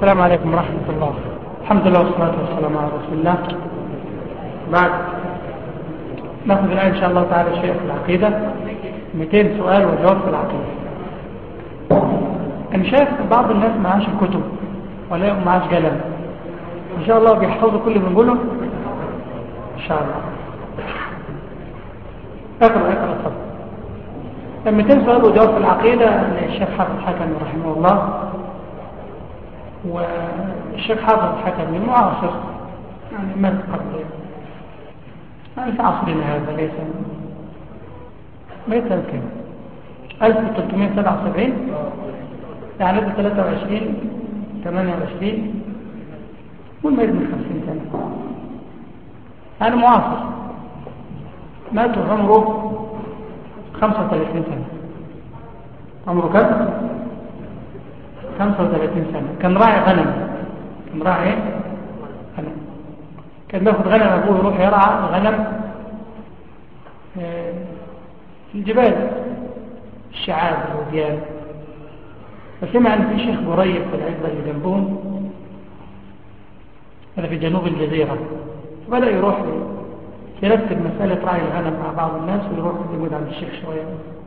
السلام عليكم ورحمة الله. الحمد لله والصلاة والسلام على رسول الله. بعد نأخذ الآن إن شاء الله تعالى شيء في العقيدة، 200 سؤال وجواب في العقيدة. أنا شايف بعض الناس معاش الكتب ولا معاش قلم، إن شاء الله بيحفظوا كل اللي بنقوله إن شاء الله. اقرأ اتفضل. 200 سؤال وجواب في العقيدة للشيخ حافظ الحكمي رحمه الله. والشيخ حافظ الحكمي معاصر، يعني مات قبل، يعني في عصرنا هذا، ليس ميت كم 1377، يعني ده 23 28 والميت من 50 سنة، يعني معاصر. مات عمره 35 سنة. عمره كم؟ 35 سنة. كان راعي غنم، كان راعي غنم، كان بياخد غنم أبوه يروح يرعى غنم في الجبال، الشعاب والوديان. فسمع أن في شيخ قريب في العزبة اللي جنبهم، هذا في جنوب الجزيرة، فبدأ يروح يرتب مسألة رعي الغنم مع بعض الناس ويروح يقعد عند الشيخ شوية.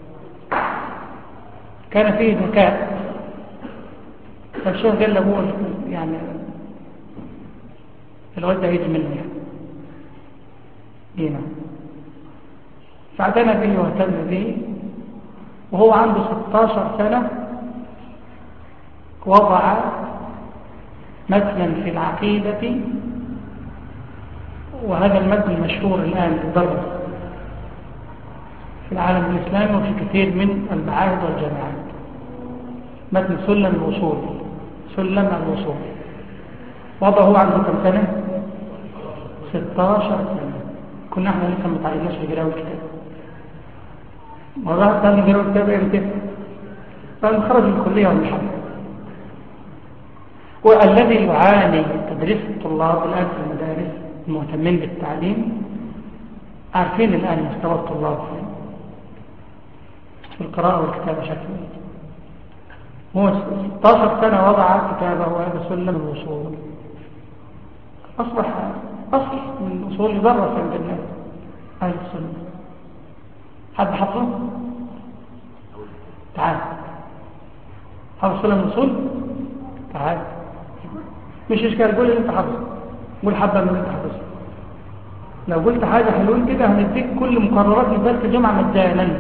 كان فيه ذكاء، فالشيخ قال له يعني الواد ده هيجي منه يعني هنا، فاعتنى به واهتم به. وهو عنده 16 سنة وضع متنا في العقيدة، وهذا المتن مشهور الآن يدرس في العالم الإسلامي وفي كثير من المعاهد والجامعات. متن سلم الوصول، سلم الوصول، وضعه عنده كم سنة؟ 16 سنة. كنا احنا لسه ما تعلمناش القراءة والكتاب، والله تعلم القراءة والكتاب امتى؟ بعد خرج من الكلية والمحاضرة. والذي يعاني تدريس الطلاب الآن في المدارس المهتمين بالتعليم، عارفين الآن مستوى الطلاب في القراءة والكتابة شكله. هو 16 سنة وضع كتابه وهذا سلم الوصول، أصبح أصل من الأصول يدرس عند الناس أهل السنة. حد حفظه؟ تعال حفظ سلم الوصول، تعال. مش إشكال، قول اللي انت حفظه، قول حبة من اللي انت حفظه. لو قلت حاجة حلوين كده هنديك كل مقررات لدرس الجمعة مجانا.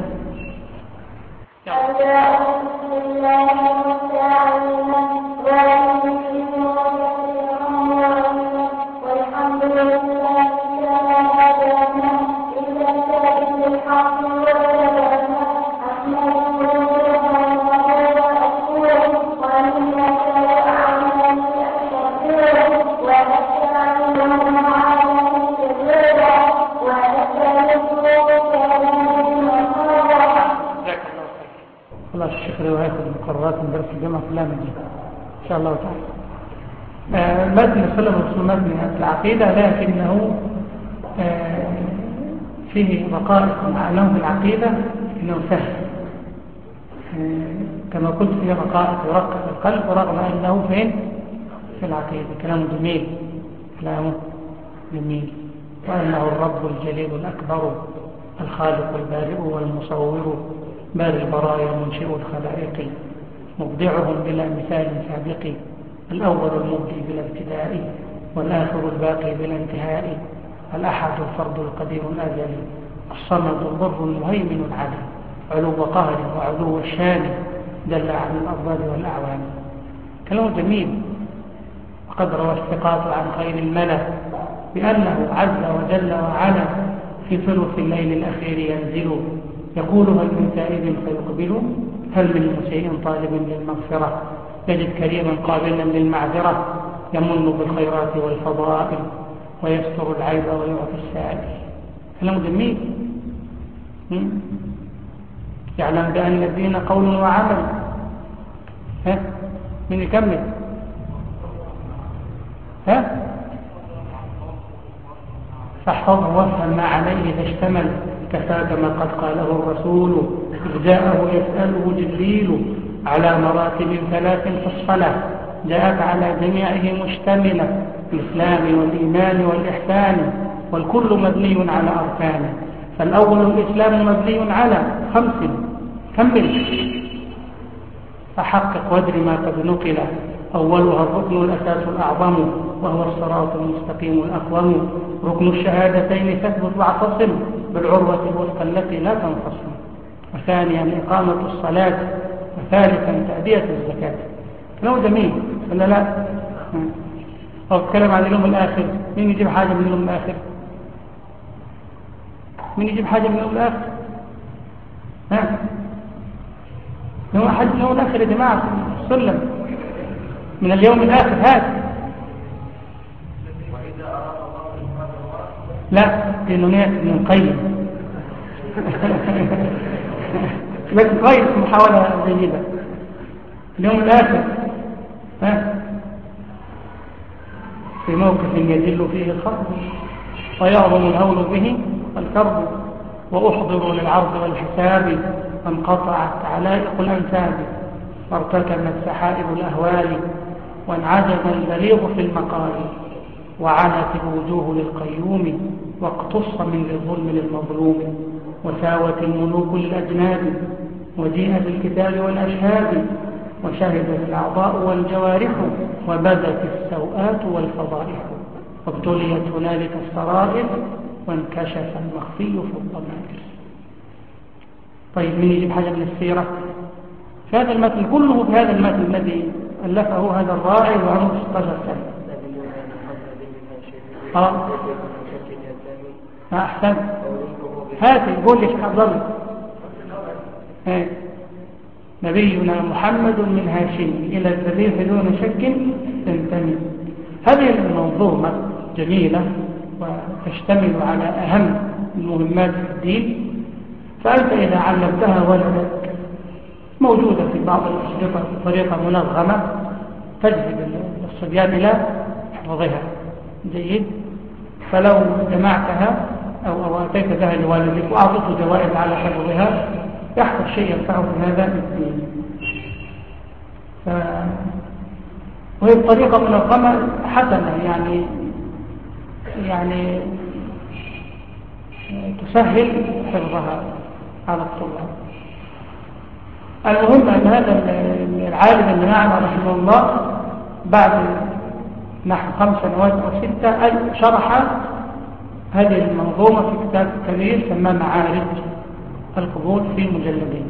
درس الجمعة كلها من إن شاء الله تعالى. متن سلم الوصول متن العقيدة، لكنه فيه رقائق معناه في العقيدة إنه سهل، كما قلت فيه رقائق يرقق القلب، رغم أنه فين؟ في العقيدة. كلامه جميل، كلامه جميل. وأنه الرب الجليل الأكبر الخالق البارئ والمصور، بارئ البرايا منشئ الخلائق، مبدعهم بلا مثال سابق، الأول المبدي بلا ابتداء، والآخر الباقي بلا انتهاء، الأحد الفرد القدير الأزلي، الصمد الضر المهيمن العدل، علو قهر وعلو الشان، دل عن الأضداد والأعوان. كلام جميل. وقد روى الثقات عن خير الملا بأنه عز وجل وعلا في ثلث الليل الأخير ينزل، يقول هل من تائب فيقبل، هل من مسيء طالب للمغفرة، يجد كريما قابلا للمعذرة، يمن بالخيرات والفضائل، ويستر العيب ويعطي السائل. كلام جميل. يعلم بأن الدين قول وعمل. من يكمل؟ فاحفظه وافهم ما عليه إذا اشتمل، كفاك ما قد قاله الرسول، إذ جاءه يسأله جبريل على مراتب 3 في الصلاة، جاءت على جميعه مشتملة، الإسلام والإيمان والإحسان، والكل مبني على أركانه. فالأول الإسلام مبني على 5. كمل. فحقق وادر ما قد نقل، أولها الركن الأساس الأعظم وهو الصراط المستقيم الأقوم. ركن الشهادتين فاثبت واعتصم بالعروة الوثقى التي لا تنفصل. وثانيا إقامة الصلاة. وثالثا تأدية الزكاة. كلام جميل ولا لا؟ أو اتكلم عن اليوم الآخر. مين يجيب حاجة من اليوم الآخر؟ مين يجيب حاجة من اليوم الآخر؟ ها؟ يوم حاجة من اليوم الآخر يا جماعة في السلم من اليوم الآخر هذا. لا لأنه نية ابن القيم لكن كويس، محاولة جيدة. اليوم الآخر ها؟ في موقف يدل فيه الخرب ويعظم الهول به الكرب، وأحضر للعرض والحساب فانقطعت علائق الأنساب، وارتكبت سحائب الأهوال، وانعجز البليغ في المقال، وعنت الوجوه للقيوم، واقتص من الظلم للمظلوم، وساوت الملوك للأجناد، وجيء بالكتاب والأشهاد، وشهدت الأعضاء والجوارح، وبدت السوءات والفضائح، وابتليت هنالك السرائر، وانكشف المخفي في الضمائر. طيب من يجيب حاجة من السيرة؟ في هذا المتن كله، في هذا المتن الذي ألفه هذا الراعي وعمره 16 سنة. أحسن. هاتي قول لي عبد الله. نبينا محمد من هاشم إلى الذبيح دون شك تنتمي. هذه المنظومة جميلة وتشتمل على أهم المهمات في الدين. فأنت إذا علمتها ولدك، موجودة في بعض الأشرطة بطريقة منظمة، تجذب الصبيان إلى حفظها جيد. فلو جمعتها أو أتيت بها لوالدك وأعطيته جوائز على حفظها، يحصل شيء ينفعه في هذا الدين. وهي بطريقة منظمة حسنة، يعني تسهل حفظها على الطلاب. المهم أن هذا العالم اللي معنا رحمه الله بعد نحو 5 سنوات أو 6 شرح هذه المنظومة في كتاب كبير سماه معارج القبول في مجلدين.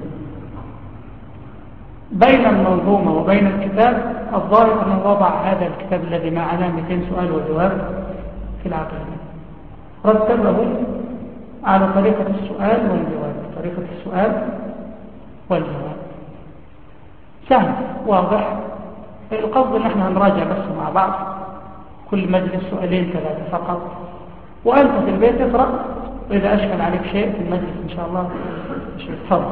بين المنظومة وبين الكتاب الظاهر أنه وضع هذا الكتاب الذي معنا 200 سؤال وجواب في العقيدة، رتبه على طريقة السؤال والجواب. طريقة السؤال والجواب سهل واضح. القصد ان احنا هنراجع بس مع بعض كل مجلس 2 3 فقط، وانت في البيت اقرأ، واذا اشكل عليك شيء في المجلس ان شاء الله تفضل.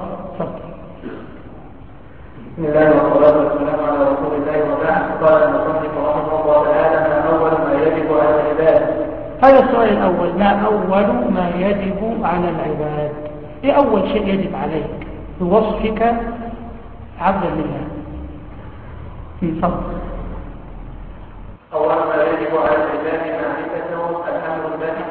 بسم الله والصلاة والسلام على رسول الله وبعد. قال المصنف رحمه الله تعالى: ما أول ما يجب على العباد؟ هذا السؤال الأول، ما أول ما يجب على العباد؟ إيه أول شيء يجب عليك بوصفك عبدا لله؟ تفضل. أول ما يجب على العباد معرفته الأمر الذي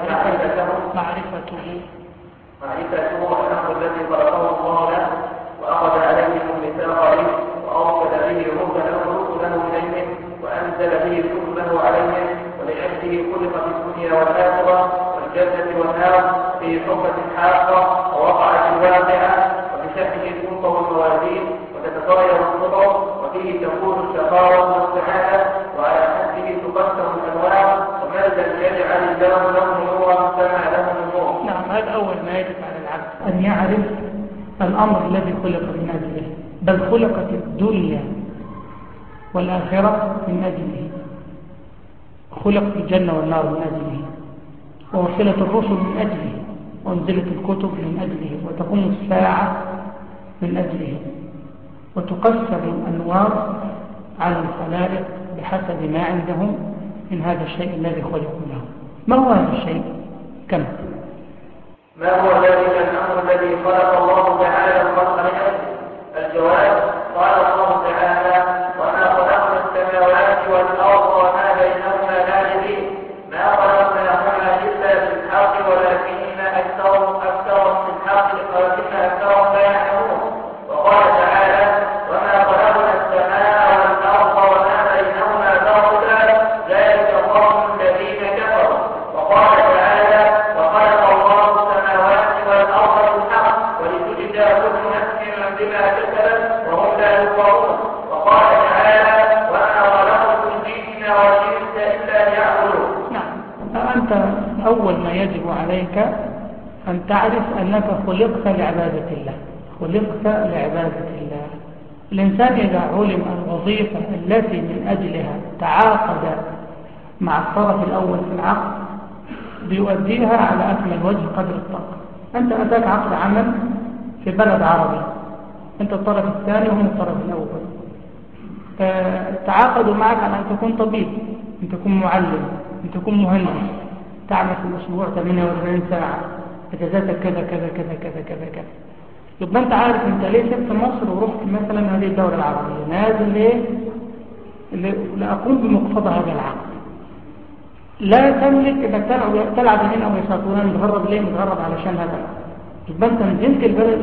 الأمر الذي خلقه الله له، وأخذ عليهم الميثاق به، وأرسل به رسله إليهم، وأنزل به كتبه عليهم، ولأجله خلق في الدنيا والآخرة والجنة والنار في حكمة حاقة ووقعت الواقعة، وبشكله تنقض الموازين وتتغير الصدر، وفيه تكون الشقاوة والسعادة، وعلى حده تقسم الأنواع، ومن لم يجعل الله له نورا فما له نور. نعم، هذا أول ما يجب على العبد أن يعرف الأمر الذي خلق من أجله، بل خلقت الدنيا والآخرة من أجله. خلقت الجنة والنار من أجله، ووصلت الرسل من أجله، وانزلت الكتب من أجله، وتقوم الساعة من أجله، وتقسم الأنوار على الخلائق بحسب ما عندهم من هذا الشيء الذي خلقوا له. ما هو هذا الشيء؟ كم؟ ما هو ذلك الأمر الذي خلق الله تعالى الخلق من أجله؟ الجواب: قال الله تعالى: وما خلقنا السماوات والأرض وما بينهما لاعبين ما خلقناهما إلا بالحق ولكن أكثرهم في الحق لا يعلمون. وقال تعالى وما خلقنا السماء والأرض وما بينهما باطلا ذلك ظن الذين كفروا. وقال تعالى وخلق الله السماوات والأرض بالحق ولتجزى كل نفس بما كسبت وهم لا يظلمون. وقال تعالى وما خلقت الجن والإنس إلا ليعبدون. نعم. فأنت أول ما يجب عليك أن تعرف أنك خلقت لعبادة الله، خلقت لعبادة الله. الإنسان إذا علم الوظيفة التي من أجلها تعاقد مع الطرف الأول في العقد بيؤديها على أكمل وجه قدر الطاقة. أنت أتاك عقد عمل في بلد عربي، أنت الطرف الثاني وهم الطرف الأول، تعاقدوا معك على أن تكون طبيب، أن تكون معلم، أن تكون مهندس، تعمل في الأسبوع 48 ساعة، اجازاتك كذا كذا كذا كذا كذا كذا. يبقى انت عارف انت ليه سبت مصر ورحت مثلا هذه الدولة العربية، نازل ليه؟ لأقوم بمقتضى هذا العقد. لا تملك انك تلعب هنا او يسافرون متغرب ليه؟ متغرب علشان هذا العقد. يبقى انت نزلت البلد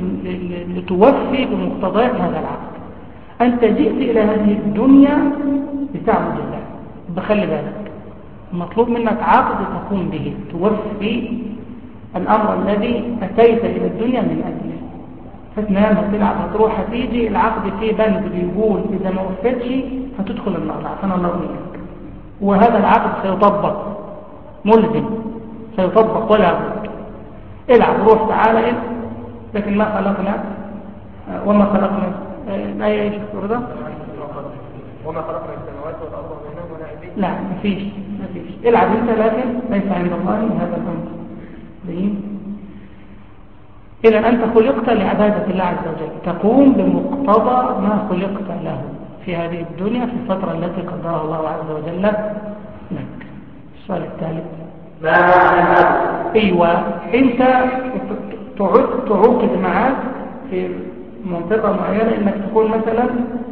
لتوفي بمقتضيات هذا العقد. انت جئت الى هذه الدنيا لتعبد الله. بخلي بالك مطلوب منك عقد تقوم به توفي الأمر الذي أتيت إلى الدنيا من أجله. فتنام هتلعب هتروح هتيجي، العقد فيه بند بيقول إذا ما وفتش هتدخل النار عفنا الله وإياك. وهذا العقد سيطبق ملزم، سيطبق ولا بد. العب روح تعالى لكن ما خلقنا وما خلقنا الآية ايش السورة؟ وما خلقنا السماوات والأرض وبينهما لاعبين. لا مفيش العب انت، لكن ليس عند الله هذا الأمر. إذا أنت خلقت لعبادة الله عز وجل، تقوم بمقتضى ما خلقت له في هذه الدنيا في الفترة التي قدرها الله عز وجل لك. السؤال الثالث ما معنى العبد؟ أيوة، أنت تعقد معك في منطقة معينة إنك تكون مثلا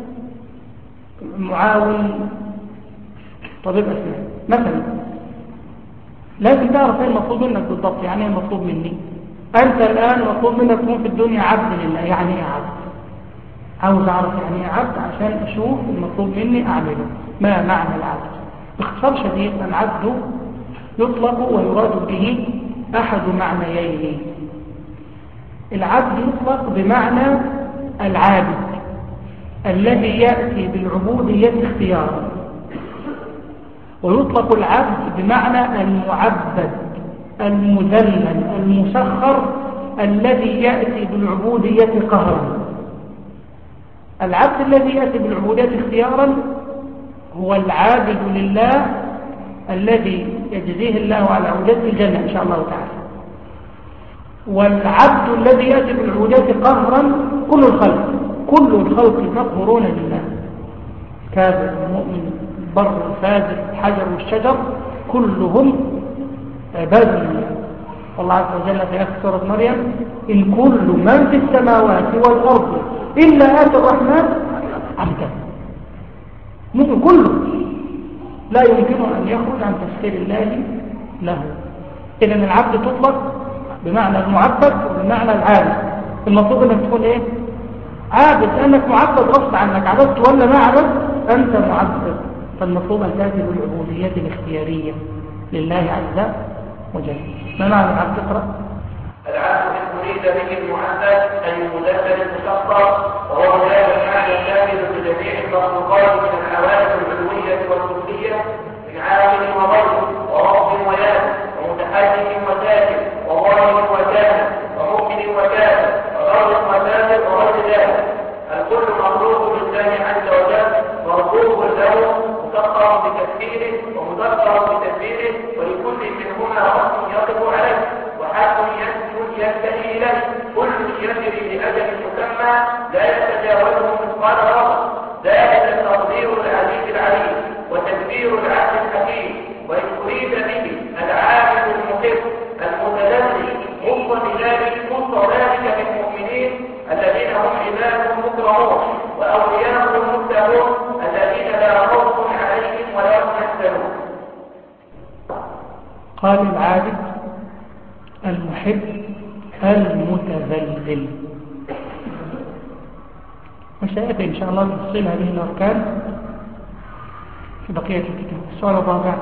معاون طبيب أسنان مثلا، لازم تعرف ايه المطلوب منك بالضبط. يعني ايه المطلوب مني؟ انت الان مطلوب منك تكون في الدنيا عبد لله. يعني ايه عبد؟ عاوز اعرف يعني ايه عبد عشان اشوف المطلوب مني اعمله. ما معنى العبد؟ باختصار شديد العبد يطلق ويراد به احد معنيين. العبد يطلق بمعنى العابد الذي يأتي بالعبودية اختيارا، ويطلق العبد بمعنى المعبد المذلل المسخر الذي يأتي بالعبودية قهرا. العبد الذي يأتي بالعبودية اختيارا هو العابد لله الذي يجزيه الله على عبودية الجنة إن شاء الله تعالى. والعبد الذي يأتي بالعبودية قهرا كل الخلق مقهورون لله، كافر المؤمن البر الفاجر الحجر والشجر كلهم عباد لله. والله عز وجل في آخر سورة مريم إن كل من في السماوات والأرض إلا آتي الرحمن عبدا. ممكن كله لا يمكن أن يخرج عن تسخير الله له. إذن العبد تطلق بمعنى المعبد وبمعنى العابد. المفروض أنك تكون إيه؟ عابد، لأنك معبد غصب عنك، عبدت ولا ما عبدت أنت معبد. فالمفروض أن تأتي بالعبودية الاختيارية لله عز وجل. ما معنى العبد؟ اقرأ. العبد أريد به المعبد أي المدلل المسخر، وهو هذا المعنى الشامل لجميع المخلوقات من العوالم العلوية والسفلية من عاقل وغير ورب وياد ومتحكم وساكن وظالم وكامل ومؤمن وكافر وغير وفاسق وغير ذلك. الكل مخلوق لله عز وجل مرغوب له مسخر بتدبيره ومدبر بتدبيره، ولكل منهما رب يقف عليه وحق ينتهي اليه. كل يجري لاجل مسمى لا يتجاوزه مثقال ذره. ذلك التقدير العزيز العليم وتدبير العقل الحكيم. وان اريد به العابد المحب المتدلي خص ذلك بالمؤمنين الذين هم عباد مكرمون واولياء متقون الذين لا خوف عليهم قال العابد المحب المتذلل. وسيأتي إن شاء الله نفصل هذه الأركان في بقية الكتاب. السؤال الرابع: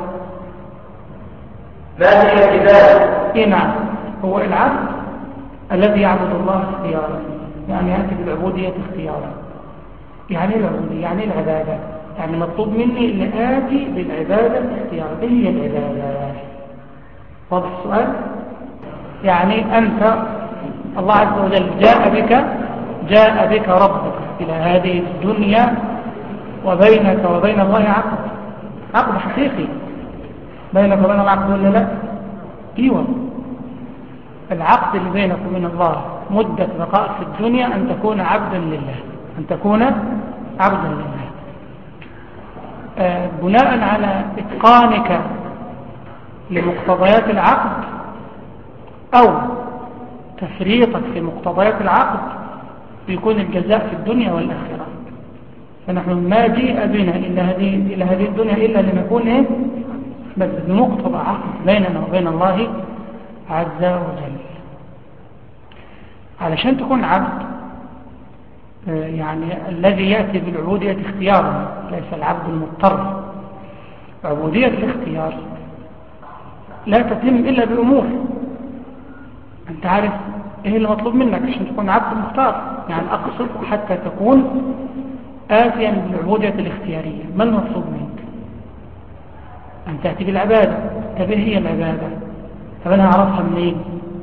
ما هي العبادة؟ نعم، هو العبد الذي يعبد الله اختيارا، يعني يأتي بالعبودية اختيارا. يعني العبودية يعني العبادة، يعني مطلوب مني اللي آتي بالعبادة اختيارا. إيه هي العبادة؟ واضح السؤال؟ يعني أنت الله عز وجل جاء بك ربك إلى هذه الدنيا، وبينك وبين الله عقد حقيقي. بينك وبين الله عقد ولا لا؟ ايوه، العقد اللي بينك وبين الله مدة بقائك في الدنيا أن تكون عبدا لله، أن تكون عبدا لله. بناء على إتقانك لمقتضيات العقد أو تفريطك في مقتضيات العقد بيكون الجزاء في الدنيا والآخرة. فنحن ما جيء بنا إلى هذه الدنيا إلا لنكون بس بمقتضى عقد بيننا وبين الله عز وجل. علشان تكون عبد يعني الذي يأتي بالعبودية اختيارا، ليس العبد المضطر. عبودية الاختيار لا تتم إلا بأمور. أنت عارف إيه اللي مطلوب منك عشان تكون عبد مختار؟ يعني أقصد حتى تكون آتيا بالعبودية الاختيارية. ما المطلوب منك؟ أن تأتي بالعبادة. طب إيه هي العبادة؟ طب أنا أعرفها منين؟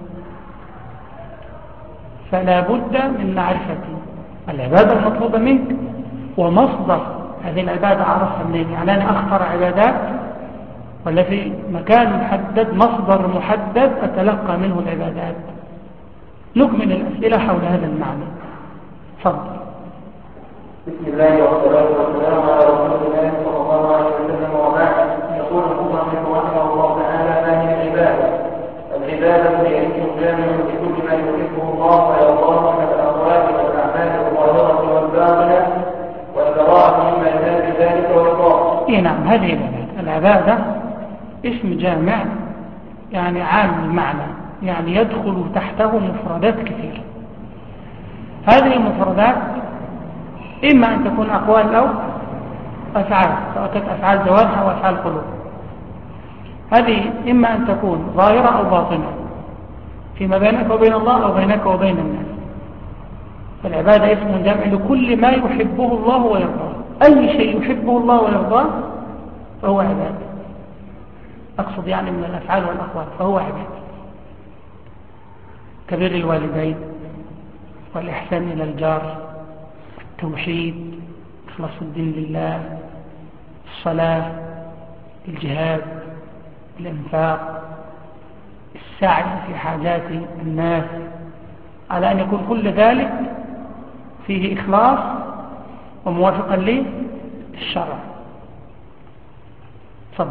فلا بد من معرفة العبادة المطلوبة منك ومصدر هذه العبادة. أعرفها منين؟ يعني أنا أختار عبادات ولا في مكان محدد مصدر محدد أتلقى منه العبادات؟ نكمل الأسئلة حول هذا المعنى. تفضل. بسم الله والصلاة والسلام على رسول الله صلى الله عليه وسلم، وبعد. يقول المصنف رحمه الله تعالى: ما هي العبادة؟ العبادة هي اسم جامع لكل ما يحبه الله ويرضاه من الأقوال والأعمال الظاهرة والباطنة والبراءة مما ينافي ذلك ويرضاه. نعم، هذه العبادة اسم جامع، يعني عام المعنى، يعني يدخل تحته مفردات كثيرة. هذه المفردات إما أن تكون أقوال أو أفعال، سواء كانت أفعال جوارح أو أفعال قلوب. هذه إما أن تكون ظاهرة أو باطنة فيما بينك وبين الله أو بينك وبين الناس. فالعبادة اسم جامع لكل ما يحبه الله ويرضاه. أي شيء يحبه الله ويرضاه فهو عبادة. أقصد يعني من الأفعال والأقوال فهو عبادة. كبر الوالدين والإحسان إلى الجار، التوحيد، إخلاص الدين لله، الصلاة، الجهاد، الإنفاق، السعي في حاجات الناس، على أن يكون كل ذلك فيه إخلاص وموافقا للشرع. تفضل.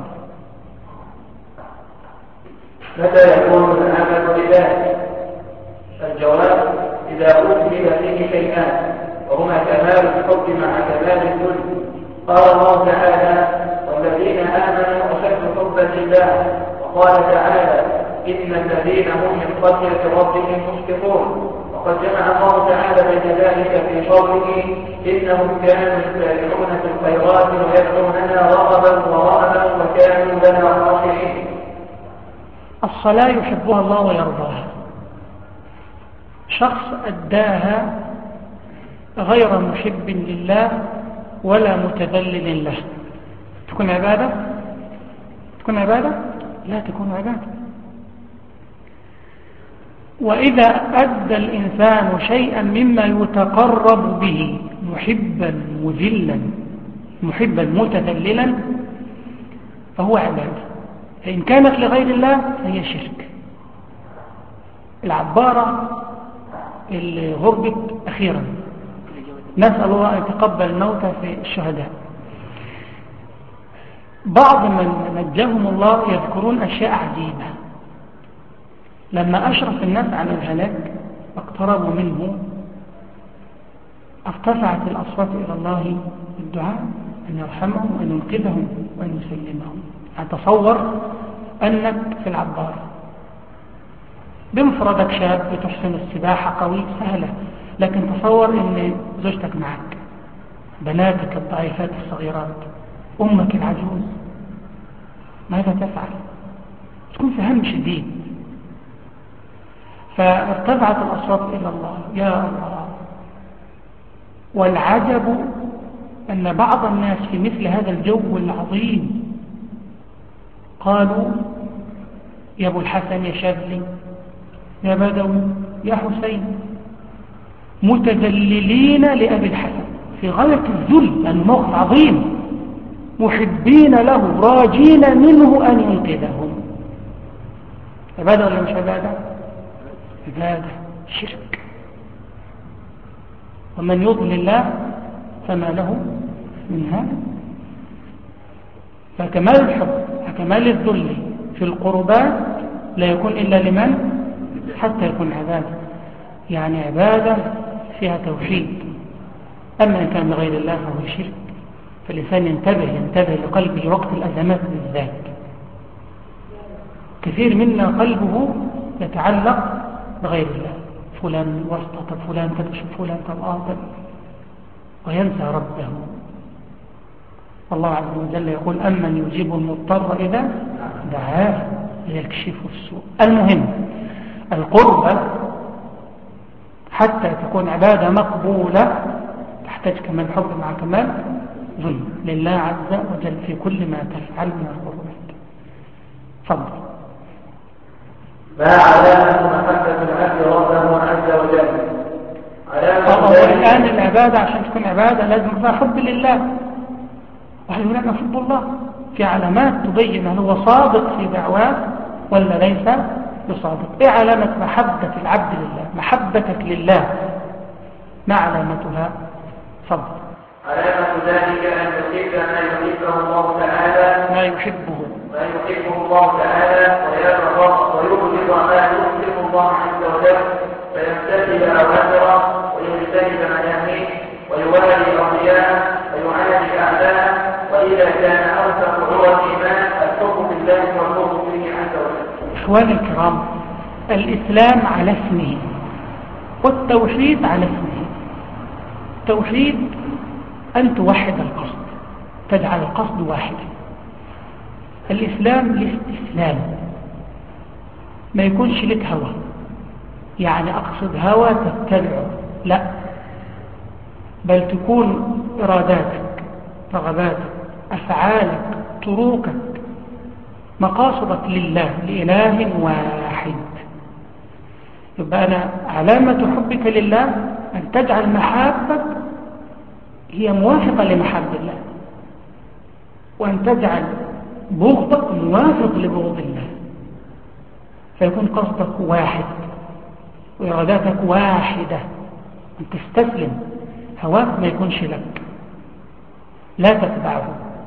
متى يكون العمل لله؟ الجواب: إذا أجمل فيه شيئان، وهما كمال الحب مع كمال الذل. قال الله تعالى: والذين آمنوا أشد حبا لله. وقال تعالى: إن الذين هم من خشية ربهم مشفقون. وقد جمع الله تعالى بين ذلك في قوله: إنهم كانوا يسارعون في الخيرات ويدعوننا رغبا ورهبا وكانوا لنا خاشعين. الصلاة يحبها الله ويرضاها. شخص أداها غير محب لله ولا متذلل له، تكون عبادة؟ تكون عبادة؟ لا تكون عبادة. وإذا أدى الإنسان شيئا مما يتقرب به محبا مذلا محبا متذللا فهو عبادة. فإن كانت لغير الله فهي شرك. العبارة اللي غربت أخيرا، نسأل الله أن يتقبل الموت في الشهداء. بعض من نجاهم الله يذكرون أشياء عجيبة. لما أشرف الناس عن الهلاك واقتربوا منه ارتفعت الأصوات إلى الله بالدعاء أن يرحمهم وأن ينقذهم وأن يسلمهم. أتصور أنك في العبارة بمفردك شاب بتحسن السباحة قوي سهلة، لكن تصور أن زوجتك معك، بناتك الضعيفات الصغيرات، أمك العجوز، ماذا تفعل؟ تكون في هم شديد. فارتفعت الأصوات إلى الله يا الله. والعجب أن بعض الناس في مثل هذا الجو العظيم قالوا يا أبو الحسن يا شاذلي يا بدوي يا حسين، متذللين لأبي الحسن في غاية الذل، لأنه موقف عظيم، محبين له راجين منه أن ينقذهم. عبادة ولا مش عبادة؟ عبادة، شرك. ومن يضلل الله فما له من هذا. فكمال الحب وكمال الذل في القربات لا يكون إلا لمن؟ حتى يكون عبادة، يعني عبادة فيها توحيد. أما إن كان لغير الله فهو شرك. فالإنسان ينتبه لقلبه وقت الأزمات بالذات. كثير منا قلبه يتعلق بغير الله، فلان واسطة، فلان تبشر، فلان تبآطل، وينسى ربه. والله عز وجل يقول أمن يجيب المضطر إذا دعاه ويكشف السوء. المهم القربة حتى تكون عبادة مقبولة تحتاج كمال حب مع كمال ذل لله عز وجل في كل ما تفعل من القربات. تفضل. ما علامة محبة العبد ربه عز وجل؟ الآن العبادة عشان تكون عبادة لازم يكون حب لله، وهل هناك حب الله؟ في علامات تبين هل هو صادق في دعواه ولا ليس بصادق. ايه علامة محبة العبد لله؟ محبتك لله ما علامتها؟ صدق. علامة ذلك أن يحب ما يحبه الله تعالى، ما يحبه الله تعالى، ويبغض ما يبغض الله عز وجل، فيمتثل أوامره ويجتنب مناهيه، ويوالي أولياءه ويعادي أعداءه. وإذا كان أوثق عرى الإيمان الحب بالله والبغض فيه عز وجل. إخواني الكرام، الإسلام على اسمه والتوحيد على اسمه. التوحيد أن توحد القصد، تجعل القصد واحدا. الإسلام الاستسلام، ما يكونش لك هوى، يعني أقصد هوى تتبعه، لا، بل تكون إراداتك، رغباتك، أفعالك، طرقك، مقاصدك لله، لإله واحد. يبقى أنا علامة حبك لله أن تجعل محبك هي موافقة لمحب الله، وأن تجعل بغضك موافق لبغض الله، فيكون قصدك واحد وإراداتك واحدة، أن تستسلم، هواك ما يكونش لك، لا تتبعه.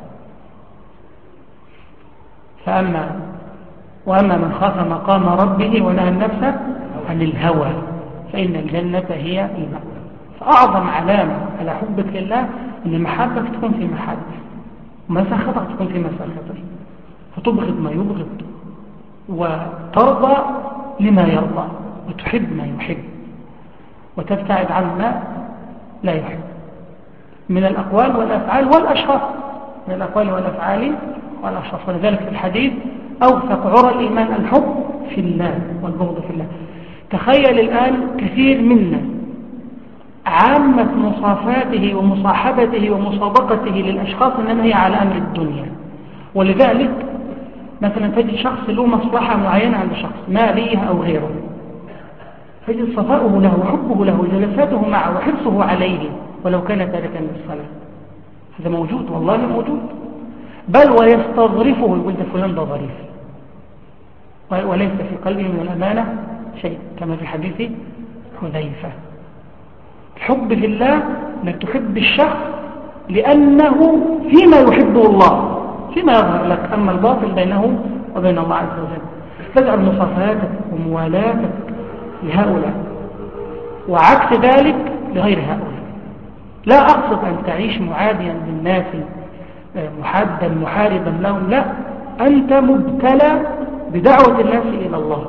وأما من خاف مقام ربه ونهى النفس عن الهوى فإن الجنة هي المأوى. فأعظم علامة على حبك لله أن محبك تكون في محبه، ومساختك تكون في مساخته، فتبغض ما يبغض، وترضى لما يرضى، وتحب ما يحب، وتبتعد عن ما لا يحب من الأقوال والأفعال والأشخاص، من الأقوال والأفعال والأشخاص. ولذلك في الحديث أوثق عرى الإيمان الحب في الله والبغض في الله. تخيل الآن كثير منا عامة مصافاته ومصاحبته ومسابقته للأشخاص إنما هي على أمر الدنيا. ولذلك مثلا تجد شخص له مصلحة معينة عند شخص مالية أو غيره، تجد صفاؤه له وحبه له وجلساته معه وحرصه عليه ولو كان تاركا للصلاة. هذا موجود، والله موجود، بل ويستظرفه، يقول ده فلان ده ظريف، وليس في قلبه من الأمانة شيء، كما في حديث حذيفة. الحب في الله أنك تحب الشخص لأنه فيما يحبه الله، فيما يظهر لك، أما الباطل بينه وبين الله عز وجل. تجعل مصافاتك وموالاتك لهؤلاء، وعكس ذلك لغير هؤلاء. لا أقصد أن تعيش معاديا للناس محادا محاربا لهم، لا، أنت مبتلى بدعوة الناس إلى الله.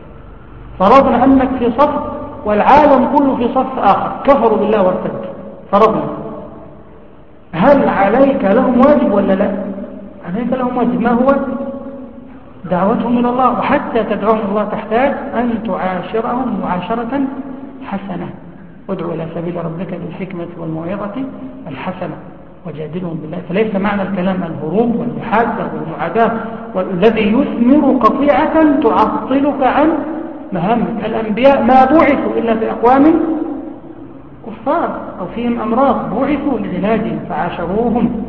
فرضنا أنك في صف والعالم كله في صف آخر كفروا بالله وارتدوا، فرضنا، هل عليك لهم واجب ولا لا؟ عليك لهم واجب. ما هو؟ دعوتهم إلى الله. وحتى تدعوهم الله تحتاج أن تعاشرهم معاشرة حسنة. ادعو إلى سبيل ربك بالحكمة والموعظة الحسنة وجادلهم بالله. فليس معنى الكلام الهروب والمحادة والمعاداة والذي يثمر قطيعة تعطلك عن مهامك. الأنبياء ما بعثوا إلا بأقوام كفار أو فيهم أمراض، بعثوا لعلاجهم فعاشروهم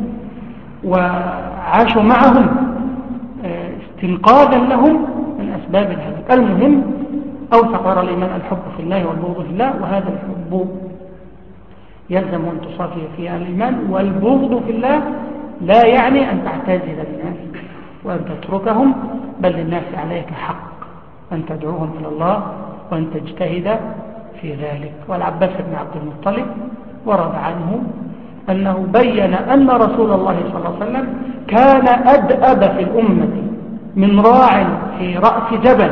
وعاشوا معهم استنقاذا لهم من أسباب الهلاك. المهم أوثق وراء الإيمان الحب في الله والبغض في الله، وهذا الحب يلزم أن تصافي فيها الإيمان، والبغض في الله لا يعني أن تعتزل الناس وأن تتركهم، بل للناس عليك حق أن تدعوهم إلى الله وأن تجتهد في ذلك. والعباس بن عبد المطلب ورد عنه أنه بين أن رسول الله صلى الله عليه وسلم كان أدأب في الأمة من راع في رأس جبل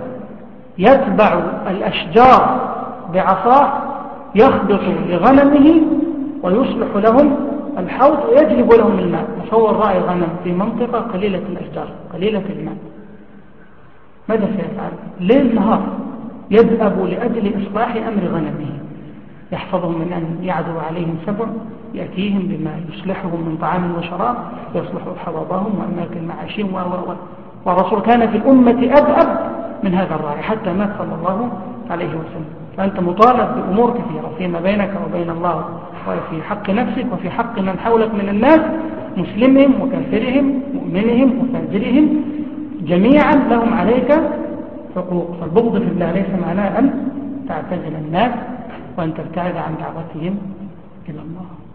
يتبع الأشجار بعصاه يخبط لغنمه ويصلح لهم الحوض ويجلب لهم الماء. تصور راعي غنم في منطقة قليلة الأشجار قليلة الماء، ماذا سيفعل؟ ليل نهار يذهب لأجل إصلاح أمر غنمه، يحفظهم من أن يعدو عليهم سبع، يأتيهم بما يصلحهم من طعام وشراب، يصلح حوضهم وأماكن معاشهم والرسول كان في الأمة أدأب من هذا الراعي حتى مات صلى الله عليه وسلم. فأنت مطالب بأمور كثيرة فيما بينك وبين الله، وفي حق نفسك وفي حق من حولك من الناس، مسلمهم وكافرهم مؤمنهم وفاجرهم، جميعا لهم عليك حقوق. فالبغض في الله ليس معناه أن تعتزل الناس وأن تبتعد عن دعوتهم إلى الله.